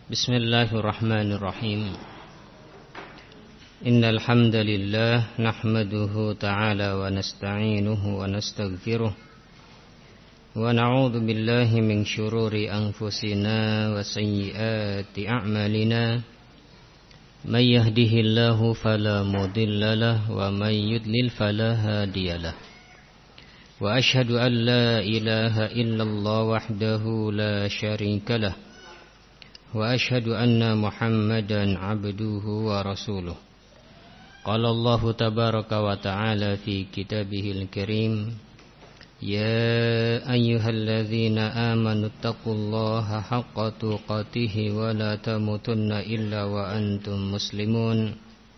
Bismillahirrahmanirrahim. Innal hamdalillah nahmaduhu ta'ala wa nasta'inuhu wa nastaghfiruh wa na'udzu billahi min syururi anfusina wa sayyiati a'malina. May yahdihillahu fala mudilla lahu wa may yudlil fala hadiyalah. Wa asyhadu an la ilaha illallah wahdahu la syarika lah. Wa asyhadu anna Muhammadan abduhu wa rasuluh. Qala Allah tabaraka wa ta'ala fi kitabihil karim, ya ayyuhalladzina amanu taqullaha haqqa tuqatih wa la tamutunna illa wa antum muslimun.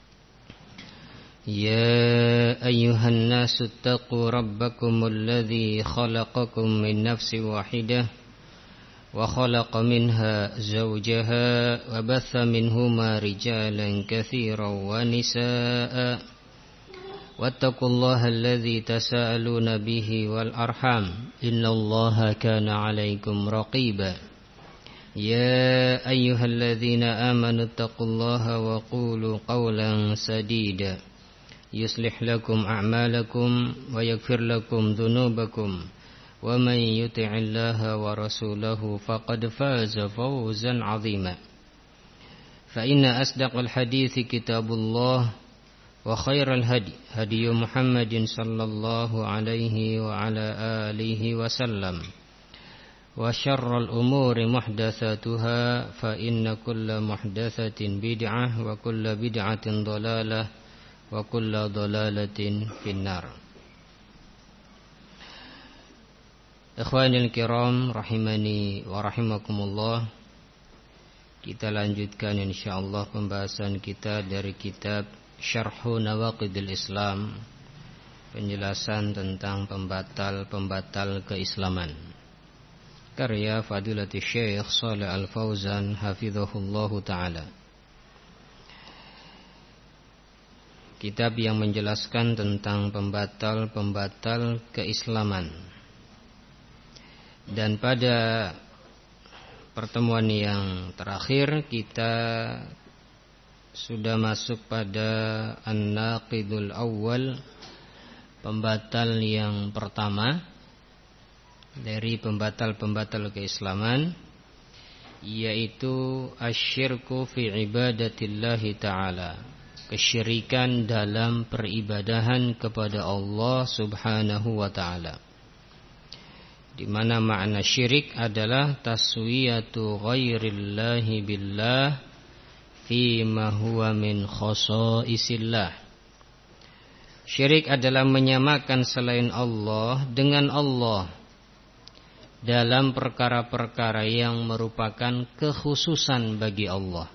Ya ayyuhan nasu taqu rabbakumul ladzi khalaqakum min nafsin wahidah wa khalaqa minha zawjaha wa batha minhuma rijalan katsiran wa nisaa'a wattaqullaha alladzi tasaaluna bihi wal arham innallaha kana 'alaikum raqiba. Ya ayyuhalladzina amanu taqullaha wa qulu qawlan sadida yuslih lakum a'malakum wa yaghfir lakum dhunubakum wa man yuti'illaha wa rasulahu faqad faza fawzan 'azima. Fa inna asdaqal hadithi kitabullah wa khairal hadi Muhammadin sallallahu alaihi wa ala alihi wa sallam wa syarral umuri muhdatsatuha fa inna kulla muhdatsatin bid'ah wa kulla bid'atin dhalalah wa kulla dhalalatin finnar. Ikhwanil kiram rahimani wa rahimakumullah. Kita lanjutkan insyaallah pembahasan kita dari kitab Syarhu Nawaqidil Islam, penjelasan tentang pembatal-pembatal keislaman, karya Fadilatul Syekh Shalih Al-Fauzan hafizahullahu taala. Kitab yang menjelaskan tentang pembatal-pembatal keislaman. Dan pada pertemuan yang terakhir kita sudah masuk pada An-Naqidul Awwal, pembatal yang pertama dari pembatal-pembatal keislaman, yaitu asyirku fi ibadatillahi ta'ala, kesyirikan dalam peribadahan kepada Allah subhanahu wa ta'ala, di mana makna syirik adalah taswiyatu ghairillahi billah fi ma huwa min khasaisillah. Syirik adalah menyamakan selain Allah dengan Allah dalam perkara-perkara yang merupakan kekhususan bagi Allah.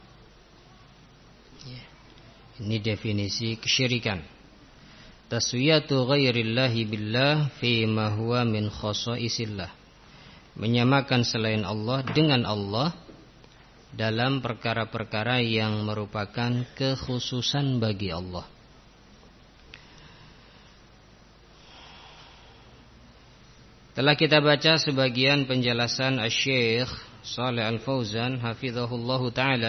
Ini definisi kesyirikan. Taswiyatu ghairillahi billah fi ma huwa min khasaisillah, menyamakan selain Allah dengan Allah dalam perkara-perkara yang merupakan kekhususan bagi Allah. Telah kita baca sebagian penjelasan Asy-Syaikh Shalih Al-Fauzan hafizahullahu taala.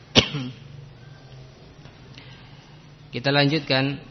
Kita lanjutkan.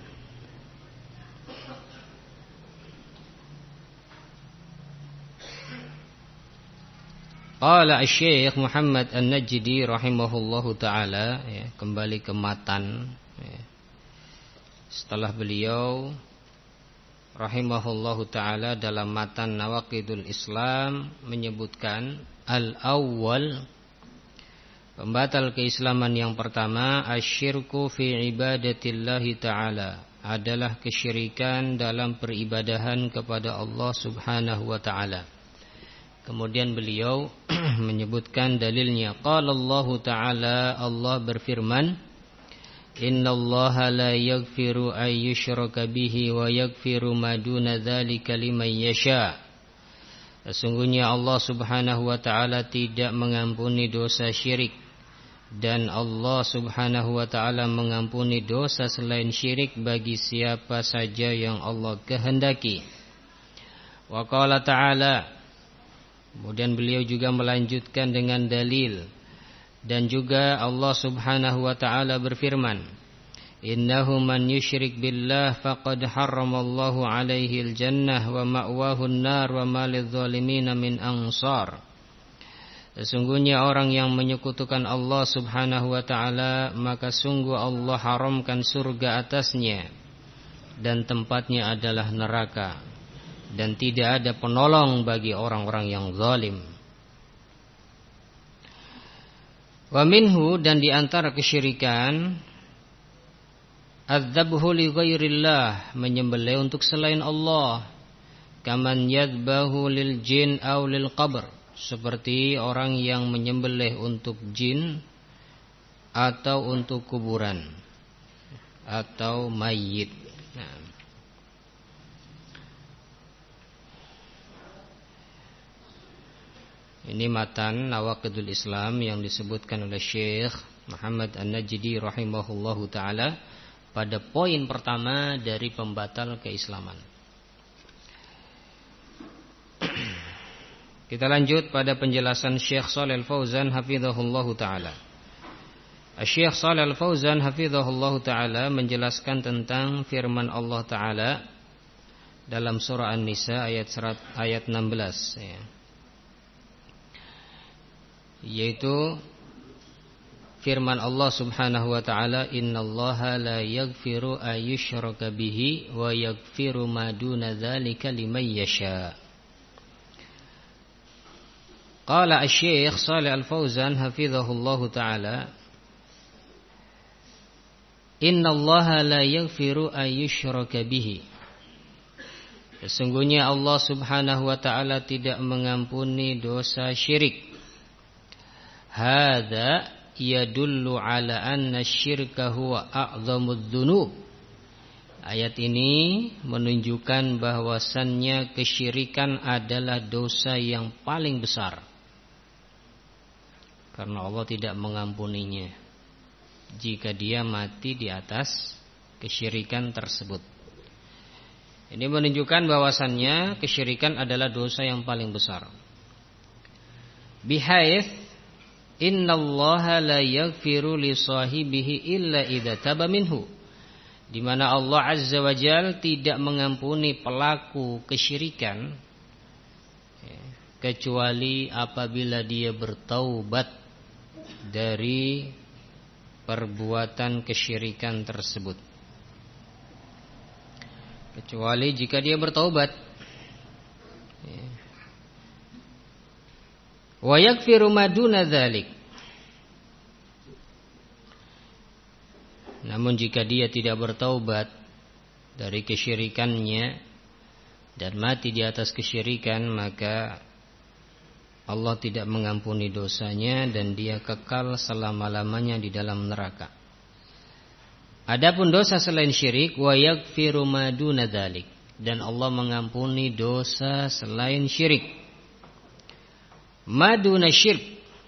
Qala Asy-Syaikh Muhammad An-Najdi rahimahullahu ta'ala, kembali ke matan. Setelah beliau rahimahullahu ta'ala dalam matan Nawaqidul Islam menyebutkan al-awwal, pembatal keislaman yang pertama, asyirku fi ibadatillahi ta'ala, adalah kesyirikan dalam peribadahan kepada Allah subhanahu wa ta'ala. Kemudian beliau menyebutkan dalilnya. Qala Allah Ta'ala, Allah berfirman, innallaha la yaghfiru ay yushraka bihi wa yaghfiru ma duna dzalika liman yasha. Sesungguhnya Allah Subhanahu wa taala tidak mengampuni dosa syirik, dan Allah Subhanahu wa taala mengampuni dosa selain syirik bagi siapa saja yang Allah kehendaki. Wa qala ta'ala, kemudian beliau juga melanjutkan dengan dalil, Dan juga Allah Subhanahu wa taala berfirman, "Innahu man yusyrik billah faqad harramallahu 'alaihi al-jannah wa ma'wahu an-nar wa ma lidh-dhalimin min ansar." Sesungguhnya orang yang menyekutukan Allah Subhanahu wa taala, maka sungguh Allah haramkan surga atasnya dan tempatnya adalah neraka, dan tidak ada penolong bagi orang-orang yang zalim. Wa minhu, dan di antara kesyirikan, adzabhu li ghairillah, menyembelih untuk selain Allah. Kaman yadbahu lil jin aw lil qabr, seperti orang yang menyembelih untuk jin atau untuk kuburan atau mayit. Nah, ini matan Nawaqidul Islam yang disebutkan oleh Syekh Muhammad An-Najdi rahimahullahu taala pada poin pertama dari pembatal keislaman. Kita lanjut pada penjelasan Syekh Shalih Al-Fauzan hafizahullahu taala. Syekh Shalih Al-Fauzan hafizahullahu taala menjelaskan tentang firman Allah taala dalam surah An-Nisa ayat 16 ya. Yaitu firman Allah Subhanahu wa taala, "Innallaha la yaghfiru ayyushraka bihi wa yaghfiru ma duna dzalika liman yasha." Qala Asy-Syaikh Shalih Al-Fauzan hafizahullahu taala, "Innallaha la yaghfiru ayyushraka bihi." Sesungguhnya Allah Subhanahu wa taala tidak mengampuni dosa syirik. Hadza yadullu ala anna syirka huwa a'zamudz dzunub. Ayat ini menunjukkan bahwasannya kesyirikan adalah dosa yang paling besar, karena Allah tidak mengampuninya jika dia mati di atas kesyirikan tersebut. Ini menunjukkan bahwasannya kesyirikan adalah dosa yang paling besar. Bihaits innallaha la yaghfiru li sahibihi illa idza taba minhu, di mana Allah Azza wa Jalla tidak mengampuni pelaku kesyirikan kecuali apabila dia bertaubat dari perbuatan kesyirikan tersebut. Kecuali jika dia bertaubat. Wa yaghfiru ma duna dzalik. Namun jika dia tidak bertaubat dari kesyirikannya dan mati di atas kesyirikan, maka Allah tidak mengampuni dosanya dan dia kekal selama-lamanya di dalam neraka. Adapun dosa selain syirik, wa yaghfiru ma duna dzalik, dan Allah mengampuni dosa selain syirik. Maduna syirk,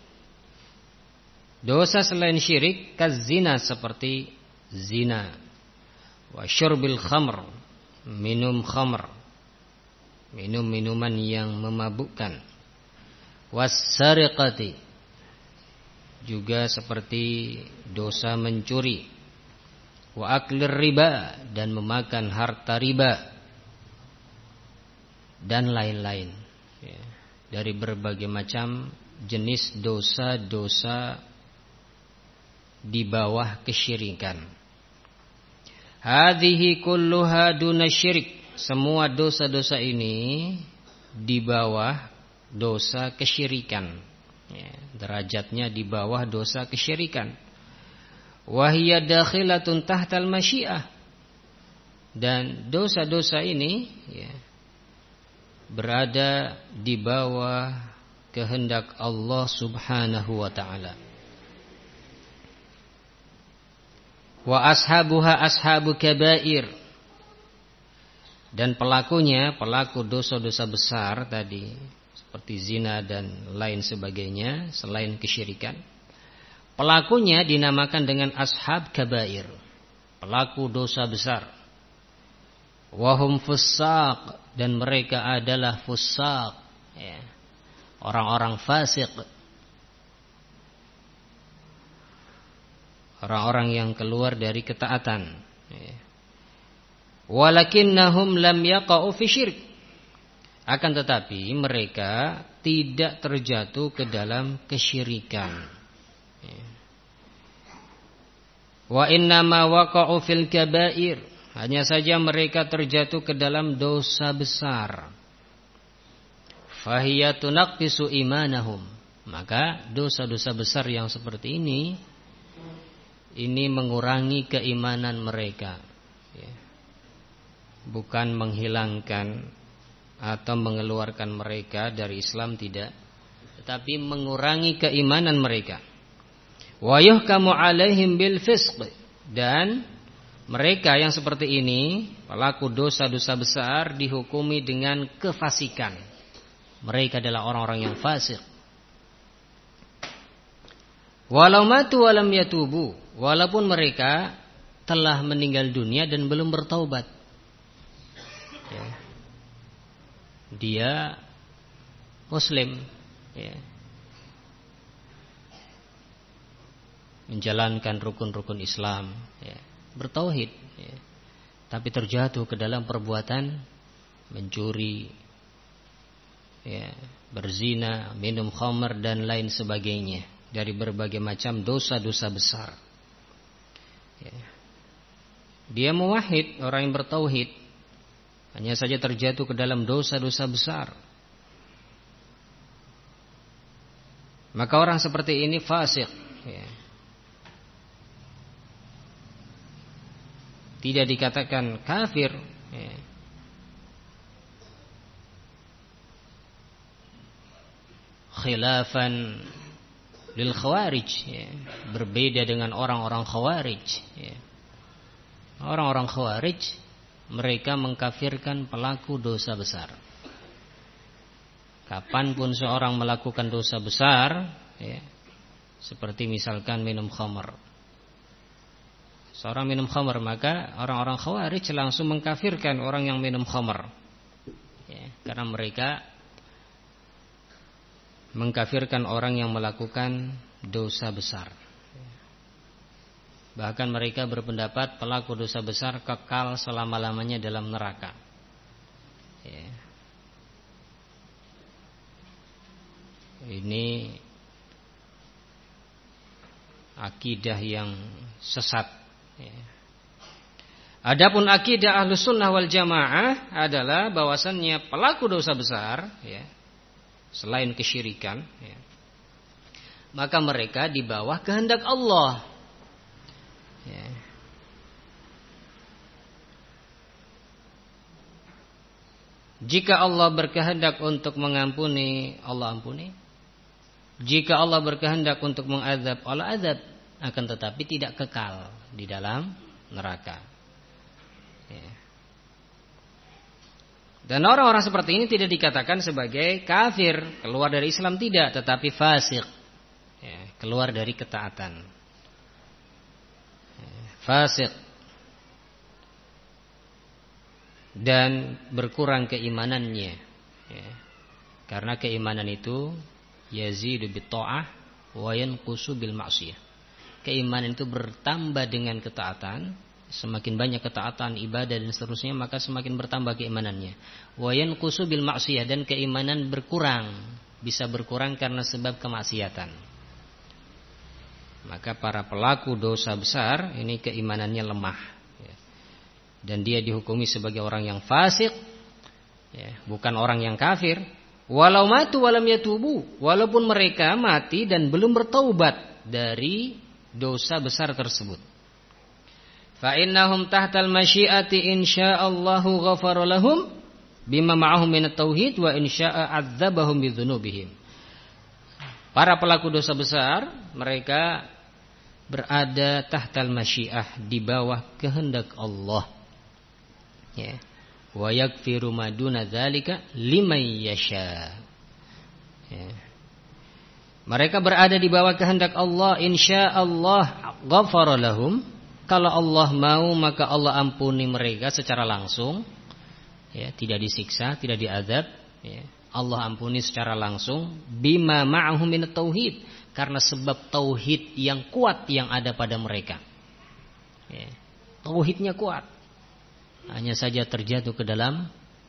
dosa selain syirik, kazina, seperti zina, wa syurbil khamr, minum khamr, minum minuman yang memabukkan, wassariqati, juga seperti dosa mencuri, wa aklir riba, dan memakan harta riba, dan lain-lain ya, dari berbagai macam jenis dosa-dosa di bawah kesyirikan. Hadhihi kulluha duna syirik, semua dosa-dosa ini di bawah dosa kesyirikan ya, derajatnya di bawah dosa kesyirikan. Wahiyya dakhilatun tahtal masyiah, dan dosa-dosa ini ya, berada di bawah kehendak Allah Subhanahu wa ta'ala. Wa ashabuha ashabu kabair, dan pelakunya pelaku dosa-dosa besar tadi seperti zina dan lain sebagainya selain kesyirikan, pelakunya dinamakan dengan ashab kabair, pelaku dosa besar. Wahum fussaq, dan mereka adalah fussaq ya, orang-orang fasik. orang-orang yang keluar dari ketaatan. Walakinnahum lam yaqa'u fi syirk. Akan tetapi mereka tidak terjatuh ke dalam kesyirikan. Wa innama waqa'u fil kabair. Hanya saja mereka terjatuh ke dalam dosa besar. Fahiya tunaqqisu imanahum. Maka dosa-dosa besar yang seperti ini mengurangi keimanan mereka. Bukan menghilangkan atau mengeluarkan mereka dari Islam, tidak, tetapi mengurangi keimanan mereka. Wa yuhkamu alaihim bil fisq. Dan mereka yang seperti ini, pelaku dosa-dosa besar, dihukumi dengan kefasikan. Mereka adalah orang-orang yang fasik. Walau matu walam yatubu. Walaupun mereka telah meninggal dunia dan belum bertaubat. Dia Muslim, menjalankan rukun-rukun Islam, bertauhid, tapi terjatuh ke dalam perbuatan mencuri, berzina, minum khamr dan lain sebagainya, dari berbagai macam dosa-dosa besar. Dia muwahhid, orang yang bertauhid, hanya saja terjatuh ke dalam dosa-dosa besar. Maka orang seperti ini fasik, tidak dikatakan kafir, khilafan lil khawarij, berbeda dengan orang-orang khawarij. Orang-orang khawarij mereka mengkafirkan pelaku dosa besar. Kapanpun seorang melakukan dosa besar, seperti misalkan minum khamr. Seorang minum khamr, maka orang-orang khawarij langsung mengkafirkan orang yang minum khamr, karena mereka mengkafirkan orang yang melakukan dosa besar. Bahkan mereka berpendapat pelaku dosa besar kekal selama-lamanya dalam neraka. Ini akidah yang sesat. Adapun akidah Ahlus Sunnah wal Jamaah adalah bahwasannya pelaku dosa besar, selain kesyirikan, maka mereka di bawah kehendak Allah. Jika Allah berkehendak untuk mengampuni, Allah ampuni. Jika Allah berkehendak untuk mengazab, Allah azab. Akan tetapi tidak kekal di dalam neraka. Dan orang-orang seperti ini tidak dikatakan sebagai kafir, keluar dari Islam, tidak, tetapi fasik, keluar dari ketaatan. Fasik dan berkurang keimanannya, karena keimanan itu yazidu bit ta'ah wa yanqusu bil ma'siyah. Keimanan itu bertambah dengan ketaatan. Semakin banyak ketaatan, ibadah dan seterusnya, maka semakin bertambah keimanannya. Wa yanqusu bil ma'siyah, dan keimanan berkurang, bisa berkurang karena sebab kemaksiatan. Maka para pelaku dosa besar ini keimanannya lemah, dan dia dihukumi sebagai orang yang fasik, bukan orang yang kafir. Walau matu walam yatubu, walaupun mereka mati dan belum bertaubat dari dosa besar tersebut. Fa innahum tahtal masyiati insyaallahu ghafara lahum bima ma'ahum minat tauhid wa insyaa'a 'adzabahum bidzunubihim. Para pelaku dosa besar mereka berada tahtal masyiah, di bawah kehendak Allah. Wa yaghfiru ma duna dzalika liman yasha. Mereka berada di bawah kehendak Allah, insyaallah ghafara lahum. Kalau Allah mau maka Allah ampuni mereka secara langsung, tidak disiksa, tidak diazab, Allah ampuni secara langsung. Bima ma'ahum minat tauhid, karena sebab tauhid yang kuat yang ada pada mereka. Ya. Tauhidnya kuat. Hanya saja terjatuh ke dalam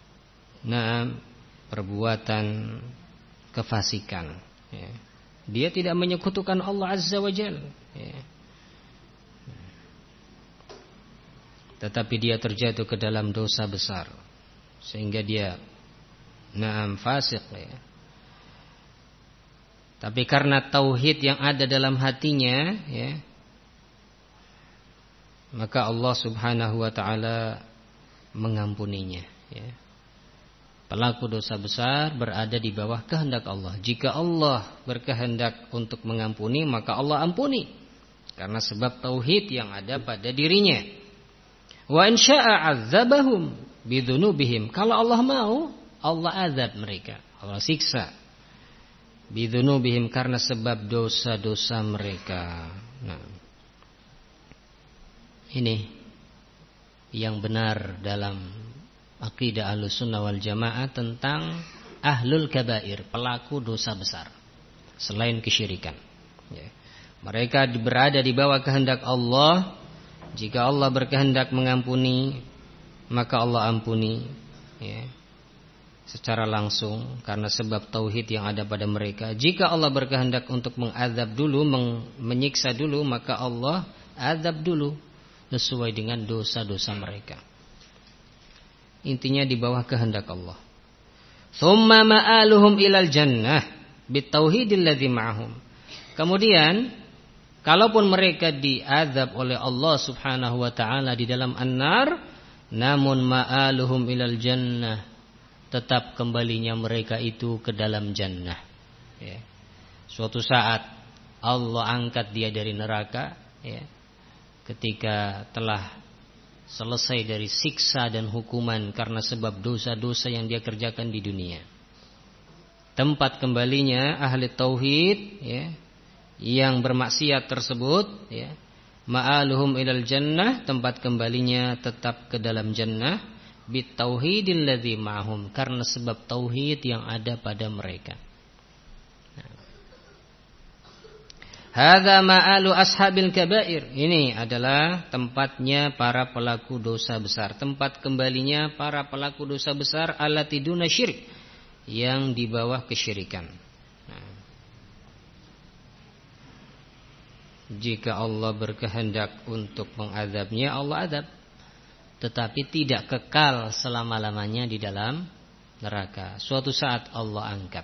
perbuatan kefasikan. Ya. Dia tidak menyekutukan Allah Azza wa Jalla. Ya. Tetapi dia terjatuh ke dalam dosa besar, sehingga dia fasik. Ya. Tapi karena tauhid yang ada dalam hatinya, ya, maka Allah Subhanahu wa ta'ala mengampuninya. Ya. Pelaku dosa besar berada di bawah kehendak Allah. Jika Allah berkehendak untuk mengampuni, maka Allah ampuni, karena sebab tauhid yang ada pada dirinya. Wa in syaa'a 'adzabahum bidzunubihim. Kalau Allah mau, Allah azab mereka, Allah siksa. Bidzunubihim, karena sebab dosa-dosa mereka. Nah, ini yang benar dalam akidah Ahlussunnah wal Jamaah tentang ahlul kabair, pelaku dosa besar selain kesyirikan. Ya. Mereka berada di bawah kehendak Allah. Jika Allah berkehendak mengampuni, maka Allah ampuni, ya, secara langsung karena sebab tauhid yang ada pada mereka. Jika Allah berkehendak untuk mengazab dulu, menyiksa dulu, maka Allah azab dulu sesuai dengan dosa-dosa mereka. Intinya di bawah kehendak Allah. Tsumma ma'aluhum ilal jannah bitauhidil ladzi ma'ahum. Kemudian kalaupun mereka diazab oleh Allah Subhanahu wa ta'ala di dalam an-nar, namun ma'aluhum ilal jannah, tetap kembalinya mereka itu ke dalam jannah. Ya. Suatu saat Allah angkat dia dari neraka, ya, ketika telah selesai dari siksa dan hukuman karena sebab dosa-dosa yang dia kerjakan di dunia. Tempat kembalinya ahli tauhid, ya, yang bermaksiat tersebut, ya, ma'aluhum ilal jannah, tempat kembalinya tetap ke dalam jannah, bitauhidil ladzi ma'hum, karena sebab tauhid yang ada pada mereka. Hadza ma'alu ashabil kabair. Ini adalah tempatnya para pelaku dosa besar, tempat kembalinya para pelaku dosa besar allati duna syirik, yang di bawah kesyirikan. Jika Allah berkehendak untuk mengazabnya, Allah azab, tetapi tidak kekal selama-lamanya di dalam neraka. Suatu saat Allah angkat.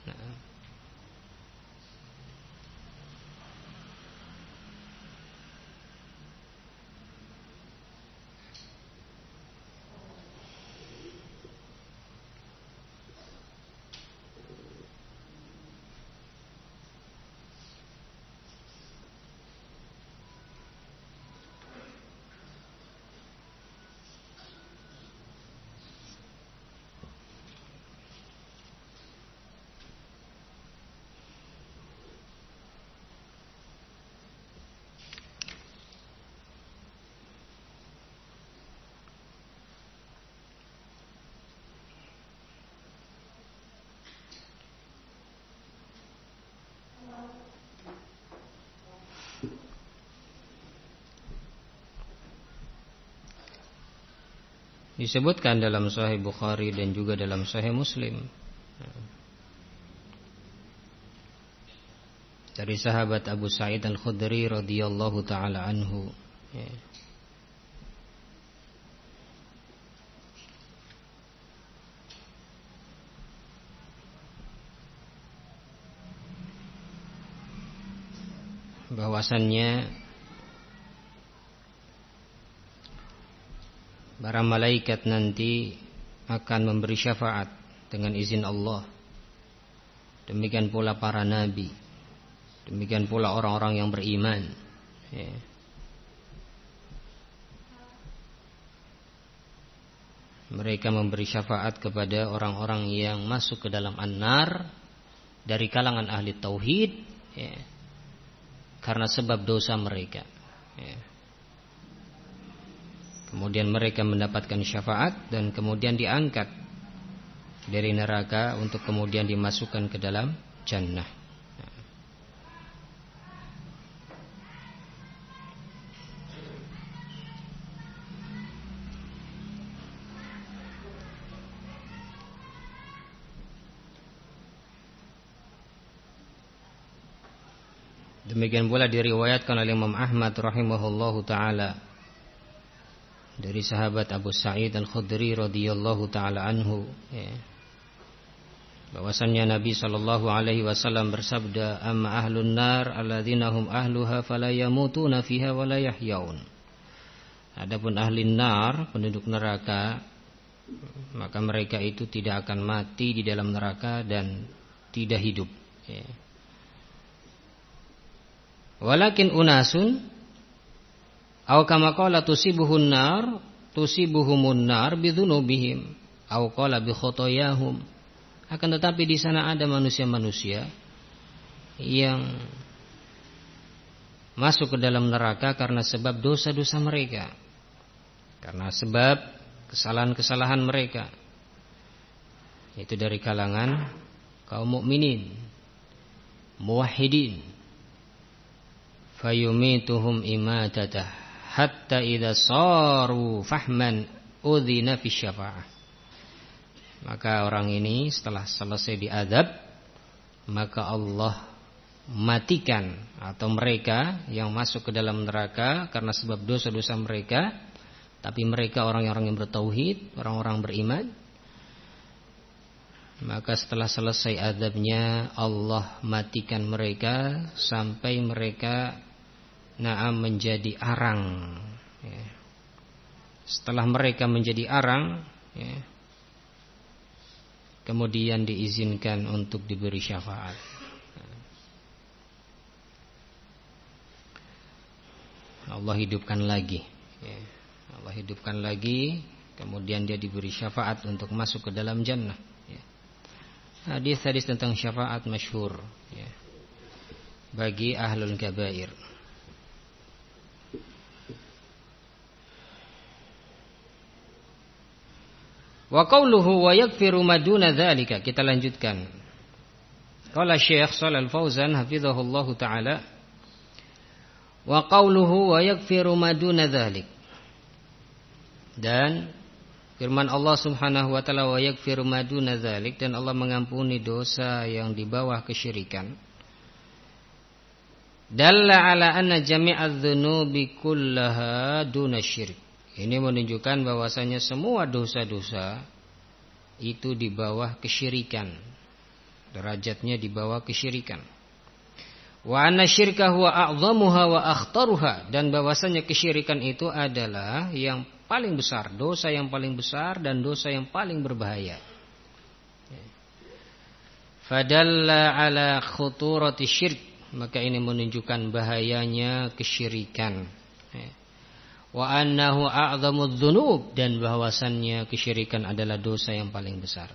Disebutkan dalam Sahih Bukhari dan juga dalam Sahih Muslim dari sahabat Abu Sa'id Al-Khudri radhiyallahu taala anhu, ya, bahwasannya para malaikat nanti akan memberi syafaat dengan izin Allah. Demikian pula para nabi, demikian pula orang-orang yang beriman, ya. Mereka memberi syafaat kepada orang-orang yang masuk ke dalam an-nar dari kalangan ahli tauhid, ya, karena sebab dosa mereka, ya. Kemudian mereka mendapatkan syafaat dan kemudian diangkat dari neraka untuk kemudian dimasukkan ke dalam jannah. Demikian pula diriwayatkan oleh Imam Ahmad rahimahullahu taala dari sahabat Abu Sa'id Al-Khudri radhiyallahu taala anhu, bahwasannya Nabi sallallahu alaihi wasallam bersabda, "Amma ahlun nar alladzina hum ahluha fala yamutuna fiha wa la yahyaun." Adapun ahli nar, penduduk neraka, maka mereka itu tidak akan mati di dalam neraka dan tidak hidup. Walakin unasun aw kama qala tusibuhun nar bidzunubihim aw qala bi khotoyahum. Akan tetapi di sana ada manusia-manusia yang masuk ke dalam neraka karena sebab dosa-dosa mereka, karena sebab kesalahan-kesalahan mereka. Itu dari kalangan kaum mukminin muwahhidin. Fayumituhum imatatah hatta idza saru fahman udzina fi syafa'ah. Maka orang ini setelah selesai diadab, maka Allah matikan atau mereka yang masuk ke dalam neraka karena sebab dosa-dosa mereka, tapi mereka orang-orang yang bertauhid, orang-orang beriman. Maka setelah selesai adabnya, Allah matikan mereka sampai mereka menjadi arang. Setelah mereka menjadi arang, kemudian diizinkan untuk diberi syafaat. Allah hidupkan lagi, Allah hidupkan lagi, kemudian dia diberi syafaat untuk masuk ke dalam jannah. Hadis-hadis tentang syafaat masyhur bagi ahlul kabair. Wa qauluhu wa yaghfiru ma duna dzalika. Kita lanjutkan. Qala Syekh Shalal Fauzan hafizahullahu taala, wa qauluhu wa yaghfiru ma duna dzalik. Dan firman Allah Subhanahu wa taala, wa yaghfiru ma duna dzalik, dan Allah mengampuni dosa yang di bawah kesyirikan. Dalla ala anna jami'adz dzunubi kullaha duna syirk. Ini menunjukkan bahwasanya semua dosa-dosa itu di bawah kesyirikan. Derajatnya di bawah kesyirikan. Wa anna syirka huwa a'dhamuha wa akhtaruha, dan bahwasanya kesyirikan itu adalah yang paling besar, dosa yang paling besar dan dosa yang paling berbahaya. Fadalla ala khuturati syirk, maka ini menunjukkan bahayanya kesyirikan. Wa annahu a'dhamudz dzunub, dan bahwasannya kesyirikan adalah dosa yang paling besar.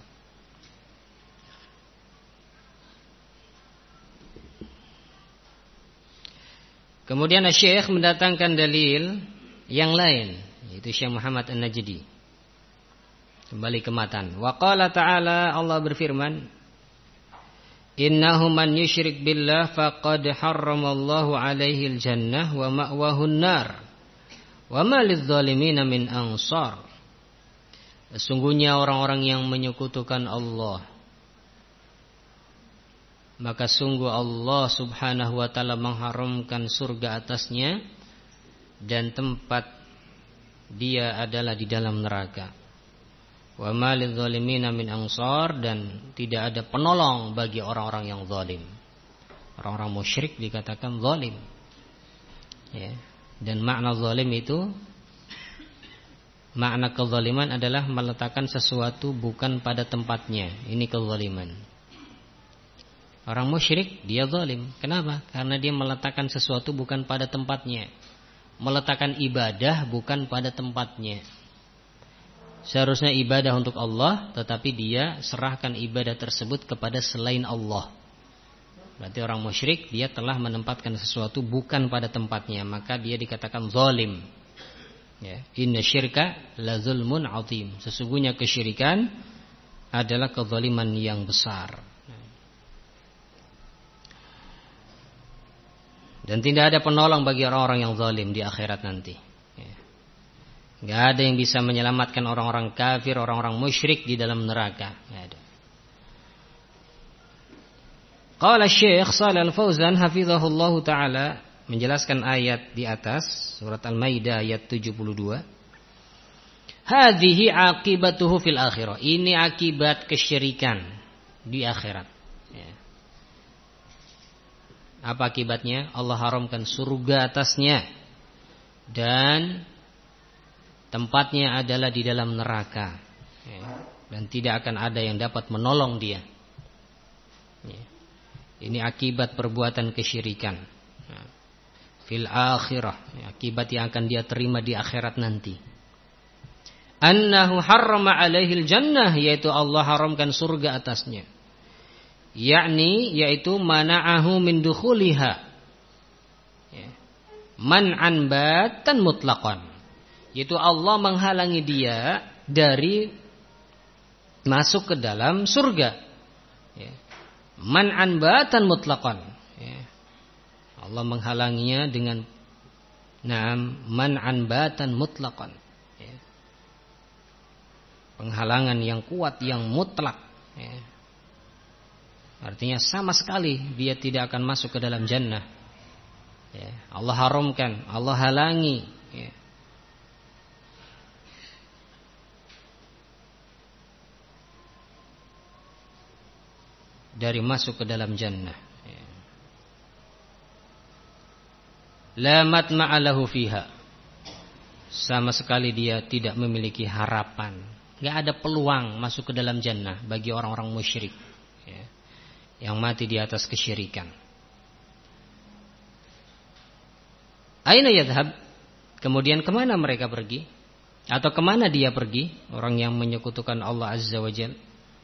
Kemudian Syekh mendatangkan dalil yang lain, yaitu Syekh Muhammad An-Najdi. Kembali ke matan. Wa qala ta'ala, Allah berfirman, innahu man yusyrik billah faqad harramallahu alaihil jannah wa ma'wahun nar wa ma lidzalimina min ansar. Sesungguhnya orang-orang yang menyekutukan Allah, maka sungguh Allah Subhanahu wa ta'ala mengharamkan surga atasnya, dan tempat dia adalah di dalam neraka. Wa ma lidzalimina min ansar, dan tidak ada penolong bagi orang-orang yang zalim. Orang-orang musyrik dikatakan zalim. Ya. Dan makna zalim itu, makna kezaliman adalah meletakkan sesuatu bukan pada tempatnya. Ini kezaliman. Orang musyrik dia zalim. Kenapa? Karena dia meletakkan sesuatu bukan pada tempatnya. Meletakkan ibadah bukan pada tempatnya. Seharusnya ibadah untuk Allah, tetapi dia serahkan ibadah tersebut kepada selain Allah. Berarti orang musyrik dia telah menempatkan sesuatu bukan pada tempatnya, maka dia dikatakan zalim. Ya, inna syirka la zulmun azim. Sesungguhnya kesyirikan adalah kezaliman yang besar. Dan tidak ada penolong bagi orang-orang yang zalim di akhirat nanti. Tidak ada yang bisa menyelamatkan orang-orang kafir, orang-orang musyrik di dalam neraka. Tidak ada. Qala Syekh Shalal Fauzan hafizahullahu taala menjelaskan ayat di atas surat Al-Maidah ayat 72. Hadhihi aqibatuhu fil akhirah. Ini akibat kesyirikan di akhirat. Ya. Apa akibatnya? Allah haramkan surga atasnya dan tempatnya adalah di dalam neraka. Ya. Dan tidak akan ada yang dapat menolong dia. Ya. Ini akibat perbuatan kesyirikan. Ya. Fil akhirah, ya, akibat yang akan dia terima di akhirat nanti. Annahu harrama alaihil jannah, yaitu Allah haramkan surga atasnya. Yakni yaitu mana'ahu min dukhuliha. Ya. Man'an batan mutlaqan. Yaitu Allah menghalangi dia dari masuk ke dalam surga. Ya. Man'an batan mutlaqan. Ya. Allah menghalanginya dengan man'an batan mutlaqan. Ya. Penghalangan yang kuat, yang mutlak. Ya. Artinya sama sekali dia tidak akan masuk ke dalam jannah. Ya. Allah haramkan, Allah halangi. Ya. Dari masuk ke dalam jannah. Ya. La matma'a lahu fiha. Sama sekali dia tidak memiliki harapan. Gak ada peluang masuk ke dalam jannah bagi orang-orang musyrik. Ya. Yang mati di atas kesyirikan. Aina yadhhab? Kemudian kemana mereka pergi? Atau kemana dia pergi? Orang yang menyekutukan Allah Azza wa Jalla.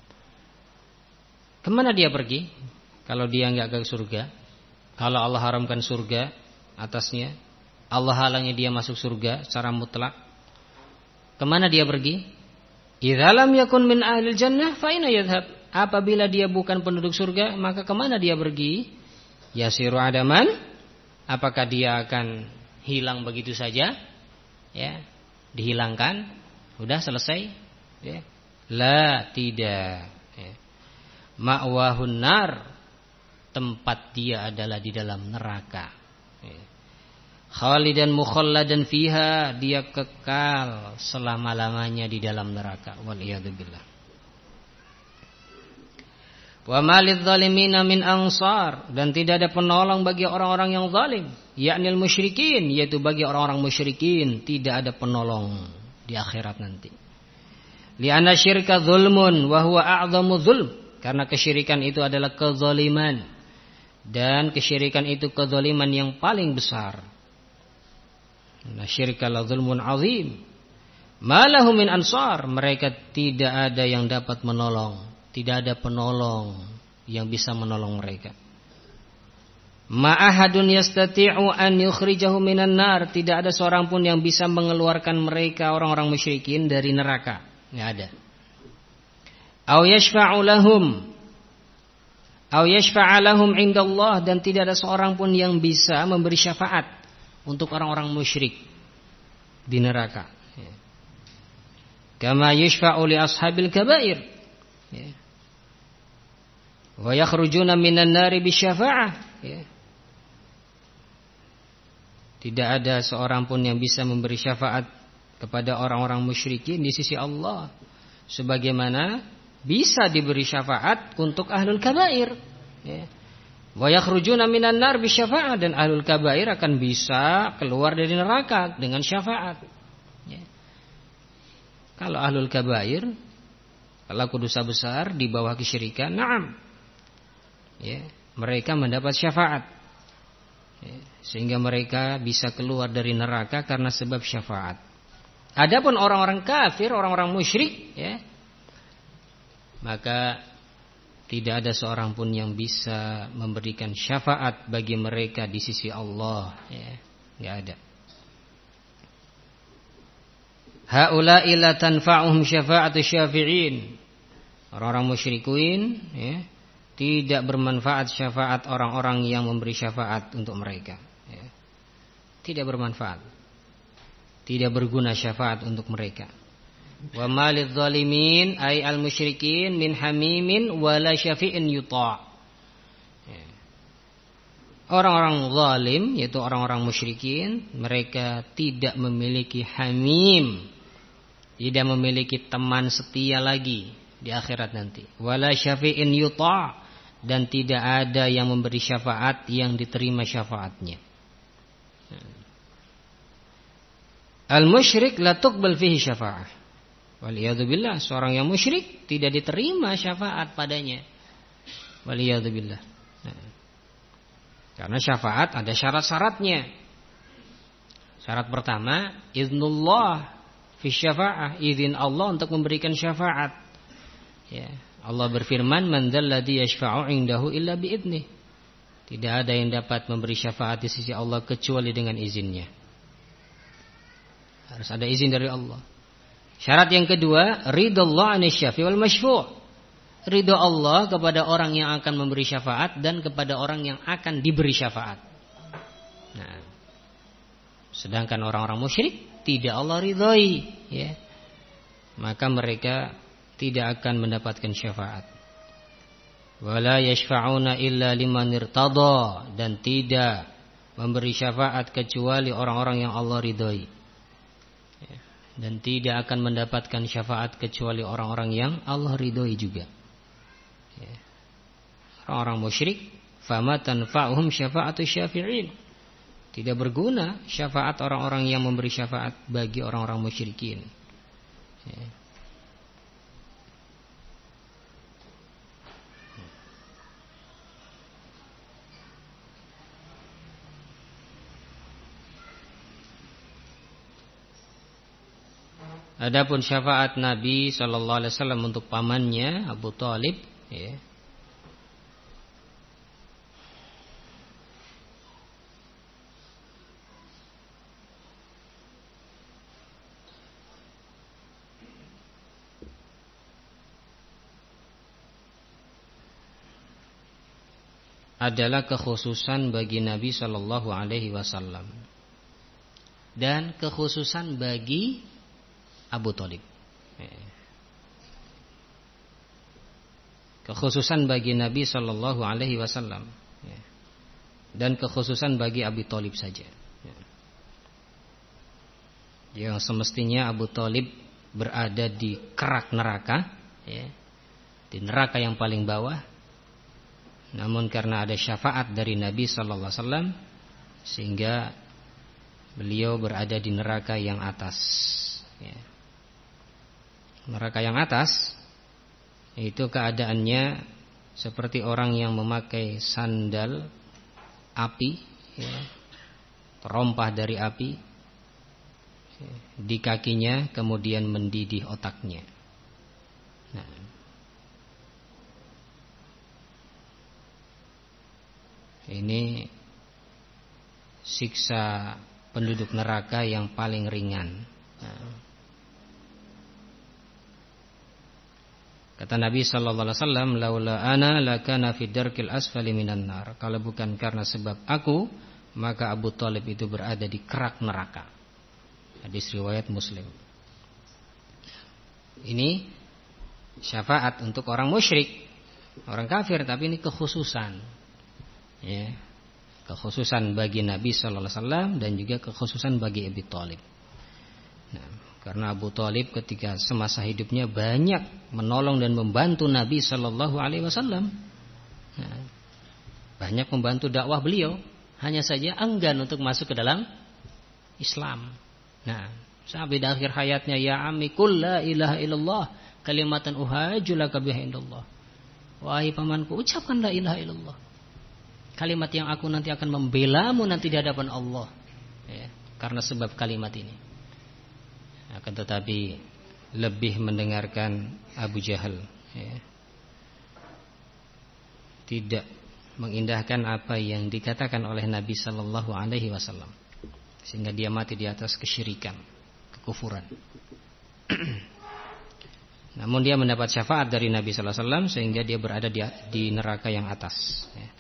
Kemana dia pergi? Kalau dia enggak ke surga. Kalau Allah haramkan surga atasnya, Allah halangi dia masuk surga secara mutlak. Kemana dia pergi? Idza lam yakun min ahlil jannah fa aina yadhhab? Apabila dia bukan penduduk surga, maka kemana dia pergi? Yasiru adaman? Apakah dia akan hilang begitu saja? Ya, dihilangkan, udah selesai? Ya. La, tidak. Ya. Ma'wahun nar, tempat dia adalah di dalam neraka. Ya. Khalidan mukhalladan fiha, dia kekal selama-lamanya di dalam neraka. Waliyadzubillah. Wa malidz zalimina min ansar, dan tidak ada penolong bagi orang-orang yang zalim, yakni musyrikin, yaitu bagi orang-orang musyrikin tidak ada penolong di akhirat nanti. Li'anna syirka zulmun wa huwa a'dhamu zulm, karena kesyirikan itu adalah kezaliman, dan kesyirikan itu kezaliman yang paling besar. Nah, syirka la zulmun azim. Ma lahum min ansar, mereka tidak ada yang dapat menolong. Tidak ada penolong yang bisa menolong mereka. Ma'ahadun yastati'u an yukhrijahu minan nar, tidak ada seorang pun yang bisa mengeluarkan mereka orang-orang musyrikin dari neraka. Enggak ada. Aw yashfa'u lahum, aw yashfa'a lahum 'indallah, dan tidak ada seorang pun yang bisa memberi syafaat untuk orang-orang musyrik di neraka. Kama yashfa'u li ashabil kabair. Ya. Wa yakhrujuna minan nari bisyafa'ah. Ya. Tidak ada seorang pun yang bisa memberi syafaat kepada orang-orang musyrikin di sisi Allah, sebagaimana bisa diberi syafaat untuk ahlul kabair. Ya. Wa yakhrujuna minan nar bisyafa'ah, dan ahlul kabair akan bisa keluar dari neraka dengan syafaat. Ya. Kalau ahlul kabair, pelaku dosa besar di bawah kesyirikan, na'am, ya, mereka mendapat syafaat, ya, sehingga mereka bisa keluar dari neraka karena sebab syafaat. Adapun orang-orang kafir, orang-orang musyrik, ya, maka tidak ada seorang pun yang bisa memberikan syafaat bagi mereka di sisi Allah, ya, nggak ada. Haula'i la tanfa'uhum syafa'atu syafi'in. Orang-orang musyrikuin, ya, tidak bermanfaat syafaat orang-orang yang memberi syafaat untuk mereka. Ya. Tidak bermanfaat. Tidak berguna syafaat untuk mereka. Wa malidz zalimin ay al musyrikin min hamimin wala syafi'in yuta'. Ya. Orang-orang zalim, yaitu orang-orang musyrikin, mereka tidak memiliki hamim, tidak memiliki teman setia lagi di akhirat nanti. Wala syafi'in yuta', dan tidak ada yang memberi syafaat yang diterima syafaatnya. Al-musyrik la tuqbal fihi syafa'ah. Waliyadzubillah, seorang yang musyrik tidak diterima syafaat padanya. Waliyadzubillah. Karena syafaat ada syarat-syaratnya. Syarat pertama, iznullah fi syafa'ah, izin Allah untuk memberikan syafaat. Ya, Allah berfirman, "Man dzalladzi yashfa'u 'indahu illa bi'idnih." Tidak ada yang dapat memberi syafaat di sisi Allah kecuali dengan izinnya. Harus ada izin dari Allah. Syarat yang kedua, ridallah 'anil syafi' wal masyfu'. Ridho Allah kepada orang yang akan memberi syafaat dan kepada orang yang akan diberi syafaat. Nah, sedangkan orang-orang musyrik tidak Allah ridhoi, ya. Maka mereka tidak akan mendapatkan syafaat. Wala yashfa'una illa liman irtada, dan tidak memberi syafaat kecuali orang-orang yang Allah ridhoi. Ya. Dan tidak akan mendapatkan syafaat kecuali orang-orang yang Allah ridhoi juga. Orang-orang musyrik, fama tanfa'uhum syafa'atu syafi'in. Tidak berguna syafaat orang-orang yang memberi syafaat bagi orang-orang musyrikin. Ya. Adapun syafaat Nabi sallallahu alaihi wasallam untuk pamannya Abu Thalib, ya, adalah kekhususan bagi Nabi sallallahu alaihi wasallam dan kekhususan bagi Abu Thalib. Kekhususan bagi Nabi sallallahu alaihi wasallam dan kekhususan bagi Abu Thalib saja. Yang semestinya Abu Thalib berada di kerak neraka, di neraka yang paling bawah. Namun karena ada syafaat dari Nabi sallallahu alaihi wasallam sehingga beliau berada di neraka yang atas. Neraka yang atas itu keadaannya seperti orang yang memakai sandal api, terompah dari api di kakinya, kemudian mendidih otaknya. Nah, ini siksa penduduk neraka yang paling ringan. Nah, kata Nabi sallallahu alaihi wasallam, "Laula ana lakana fid darkil asfali minan nar." Kalau bukan karena sebab aku, maka Abu Thalib itu berada di kerak neraka. Hadis riwayat Muslim. Ini syafaat untuk orang musyrik, orang kafir, tapi ini kekhususan. Ya. Kekhususan bagi Nabi sallallahu alaihi wasallam dan juga kekhususan bagi Abu Thalib. Nah, karena Abu Thalib ketika semasa hidupnya banyak menolong dan membantu Nabi sallallahu alaihi wasallam. Nah, banyak membantu dakwah beliau, hanya saja enggan untuk masuk ke dalam Islam. Nah, sampai di akhir hayatnya, ya ammi qul la ilaha illallah kalimatan uhajju laka biha indallah. Wahai pamanku, ucapkan la ilaha illallah. Kalimat yang aku nanti akan membelamu nanti di hadapan Allah. Ya, karena sebab kalimat ini. Akan tetapi lebih mendengarkan Abu Jahal, ya. Tidak mengindahkan apa yang dikatakan oleh Nabi sallallahu alaihi wasallam, sehingga dia mati di atas kesyirikan, kekufuran. Namun dia mendapat syafaat dari Nabi sallallahu alaihi wasallam sehingga dia berada di neraka yang atas, ya.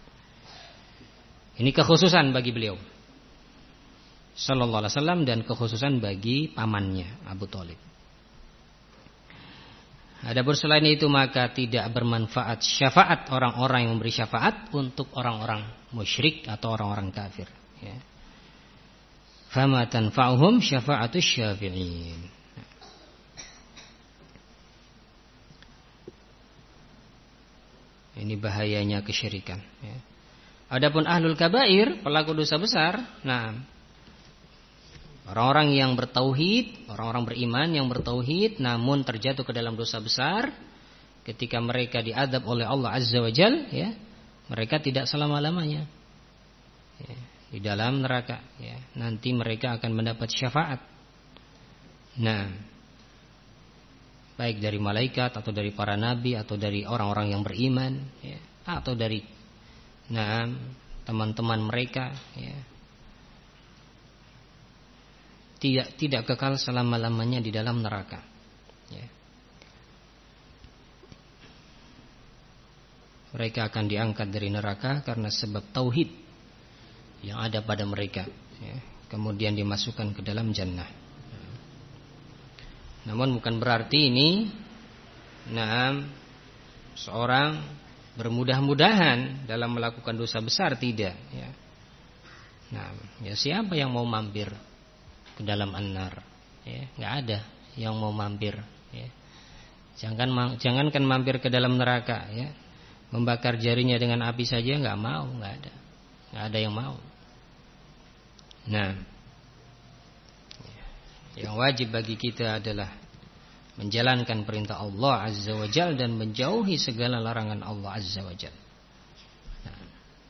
Ini kekhususan bagi beliau sallallahu alaihi wasallam dan kekhususan bagi pamannya Abu Thalib. Adapun selain itu maka tidak bermanfaat syafaat orang-orang yang memberi syafaat untuk orang-orang musyrik atau orang-orang kafir. Ya. Fama tanfa'uhum syafa'atus syafi'in. Ini bahayanya kesyirikan. Ya. Adapun ahlul kabair, pelaku dosa besar, nah, orang-orang yang bertauhid, orang-orang beriman yang bertauhid namun terjatuh ke dalam dosa besar, ketika mereka diadab oleh Allah Azza wa Jal, ya, mereka tidak selama-lamanya ya, di dalam neraka. Ya. Nanti mereka akan mendapat syafaat. Nah, baik dari malaikat atau dari para nabi atau dari orang-orang yang beriman, ya, atau dari teman-teman mereka, ya. Tidak kekal selama-lamanya di dalam neraka. Ya. Mereka akan diangkat dari neraka karena sebab tauhid yang ada pada mereka. Ya. Kemudian dimasukkan ke dalam jannah. Namun bukan berarti ini, seorang bermudah-mudahan dalam melakukan dosa besar, tidak. Ya. Nah, ya siapa yang mau mampir ke dalam an-nar? Ya, nggak ada yang mau mampir. Ya. Jangankan mampir ke dalam neraka, ya, membakar jarinya dengan api saja nggak mau, nggak ada yang mau. Nah, yang wajib bagi kita adalah menjalankan perintah Allah Azza wa Jal dan menjauhi segala larangan Allah Azza wa Jal. Nah.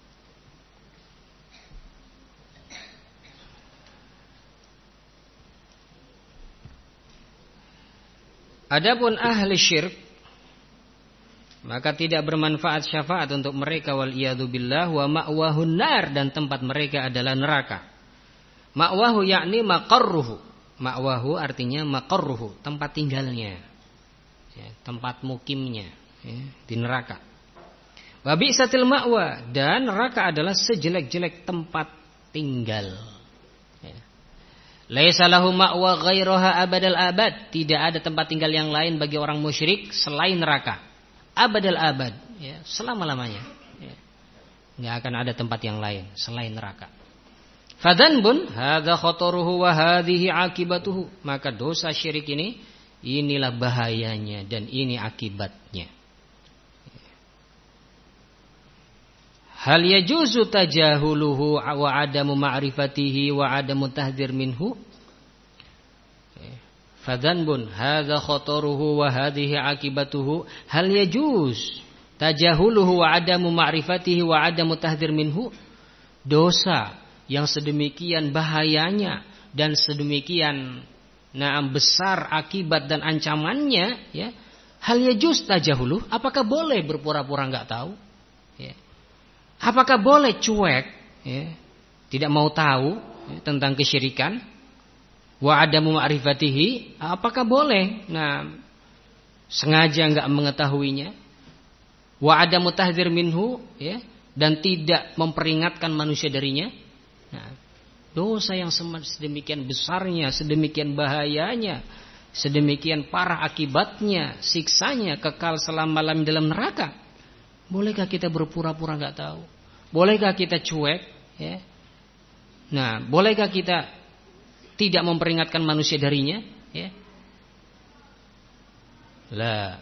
Adapun ahli syirk, maka tidak bermanfaat syafaat untuk mereka, wal iyadu billah, wa ma'wahun nar, dan tempat mereka adalah neraka. Ma'wahu yakni maqarruhu. Ma'wahu artinya maqarruhu, tempat tinggalnya, ya, tempat mukimnya, ya, di neraka. Wa bi'satil ma'wa, dan neraka adalah sejelek-jelek tempat tinggal. Ya. Laisa lahu ma'wa ghairaha abadal abad, tidak ada tempat tinggal yang lain bagi orang musyrik selain neraka. Abadal abad, ya, selama-lamanya. Ya. Nggak akan ada tempat yang lain selain neraka. Fadzanbun hadza khataruhu wa hadhihi akibatuhu, maka dosa syirik ini, inilah bahayanya dan ini akibatnya. Hal yajuzu tajahuluhu wa adamu ma'rifatihi wa adamu tahdhir minhu. Fadzanbun hadza khataruhu wa hadhihi akibatuhu, hal yajuz tajahuluhu wa adamu ma'rifatihi wa adamu tahdhir minhu. Dosa yang sedemikian bahayanya dan sedemikian besar akibat dan ancamannya, ya, hal yajuz tajahuluh, apakah boleh berpura-pura enggak tahu? Ya. Apakah boleh cuek, ya, tidak mau tahu, ya, tentang kesyirikan? Wa adamu ma'rifatihi, apakah boleh sengaja enggak mengetahuinya? Wa adamu tahdhir minhu, ya, dan tidak memperingatkan manusia darinya? Nah, dosa yang sedemikian besarnya, sedemikian bahayanya, sedemikian parah akibatnya, siksanya, kekal selama-lamanya dalam neraka. Bolehkah kita berpura-pura nggak tahu? Bolehkah kita cuek? Ya? Nah, bolehkah kita tidak memperingatkan manusia darinya? Ya? Lah,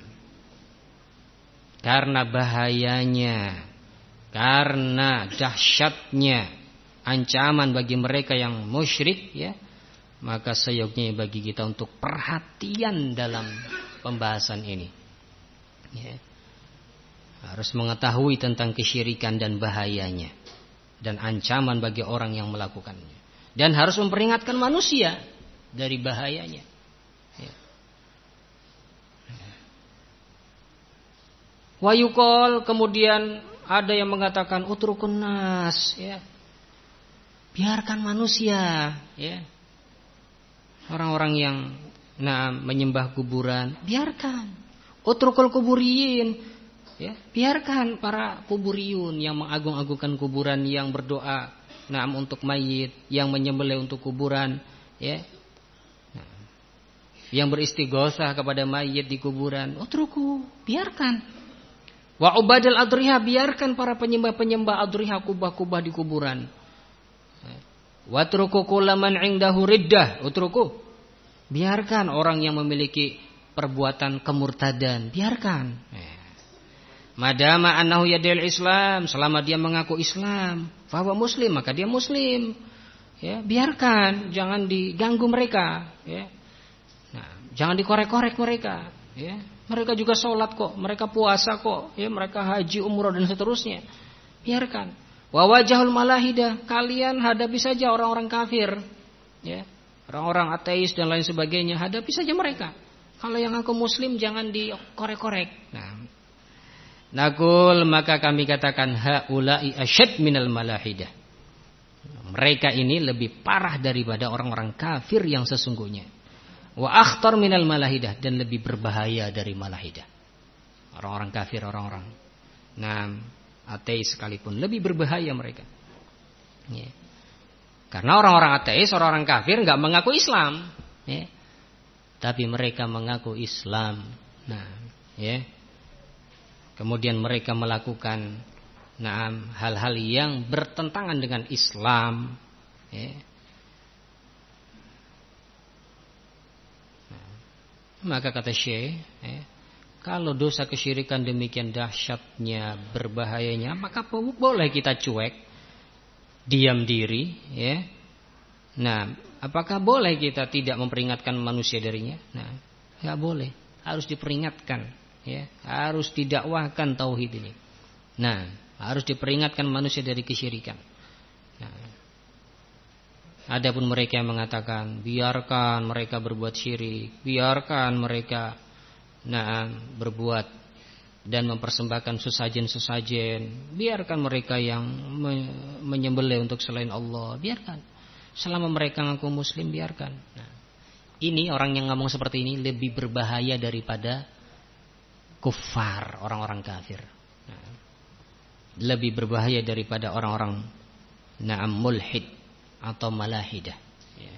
karena bahayanya, karena dahsyatnya ancaman bagi mereka yang musyrik, ya, maka seyogyanya bagi kita untuk perhatian dalam pembahasan ini. Ya. Harus mengetahui tentang kesyirikan dan bahayanya dan ancaman bagi orang yang melakukannya, dan harus memperingatkan manusia dari bahayanya. Ya. Wa yuqal, kemudian ada yang mengatakan utrukun nas, ya. Biarkan manusia, ya. Orang-orang yang menyembah kuburan, biarkan. Utrukul kuburiyin, ya. Biarkan para kuburiyun yang mengagung-agungkan kuburan, yang berdoa untuk mayit, yang menyembelih untuk kuburan, ya. yang beristighosah kepada mayit di kuburan, utruku, biarkan. Wa ubadal adriha, biarkan para penyembah-penyembah adriha, kubah-kubah di kuburan. Wa truku kullaman indahu riddah, utruku, biarkan orang yang memiliki perbuatan kemurtadan, biarkan. Madama annahu yadil Islam, selama dia mengaku Islam, bahwa muslim, maka dia muslim. Ya, biarkan, jangan diganggu mereka, ya. Nah, jangan dikorek-korek mereka, ya. Mereka juga sholat kok, mereka puasa kok, ya, mereka haji, umrah dan seterusnya. Biarkan. Wa wajahul malahidah, kalian hadapi saja orang-orang kafir, ya. Orang-orang ateis dan lain sebagainya, hadapi saja mereka. Kalau yang aku muslim jangan dikorek-korek. Nah, naqul, maka kami katakan haula'i asyad minal malahidah. Mereka ini lebih parah daripada orang-orang kafir yang sesungguhnya. Wa akhtar minal malahidah, dan lebih berbahaya dari malahidah. Orang-orang kafir, orang-orang ateis sekalipun lebih berbahaya mereka. Ya. Karena orang-orang ateis, orang-orang kafir enggak mengaku Islam, ya. Tapi mereka mengaku Islam. Nah, ya. Kemudian mereka melakukan hal-hal yang bertentangan dengan Islam, ya. Maka kata Syekh, ya, kalau dosa kesyirikan demikian dahsyatnya, berbahayanya, maka boleh kita cuek, diam diri, ya. Nah, apakah boleh kita tidak memperingatkan manusia darinya? Nah, nggak boleh, harus diperingatkan. Ya, harus didakwahkan tauhid ini. Nah, harus diperingatkan manusia dari kesyirikan. Nah, adapun mereka yang mengatakan biarkan mereka berbuat syirik, biarkan mereka berbuat dan mempersembahkan sesajen-sesajen, biarkan mereka yang menyembelih untuk selain Allah, biarkan. Selama mereka ngaku muslim, biarkan. Nah, ini orang yang ngomong seperti ini lebih berbahaya daripada kufar, orang-orang kafir. Nah, lebih berbahaya daripada orang-orang mulhid atau malahidah, ya.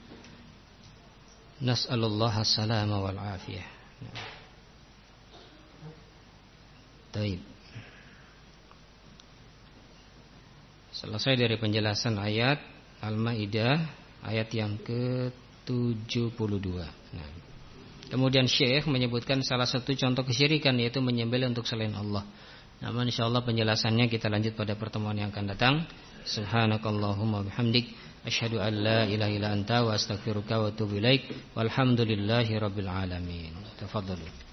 Nas'alullah as-salama wal afiyah. Baik. Selesai dari penjelasan ayat Al-Maidah, ayat yang ke-72. Nah, kemudian Syekh menyebutkan salah satu contoh kesyirikan, yaitu menyembelih untuk selain Allah. Namun insyaallah penjelasannya kita lanjut pada pertemuan yang akan datang. Subhanakallahumma bihamdik, asyhadu an la ilaha illa anta wa astaghfiruka wa atubu ilaik. Walhamdulillahirabbil alamin. Tafadhalu.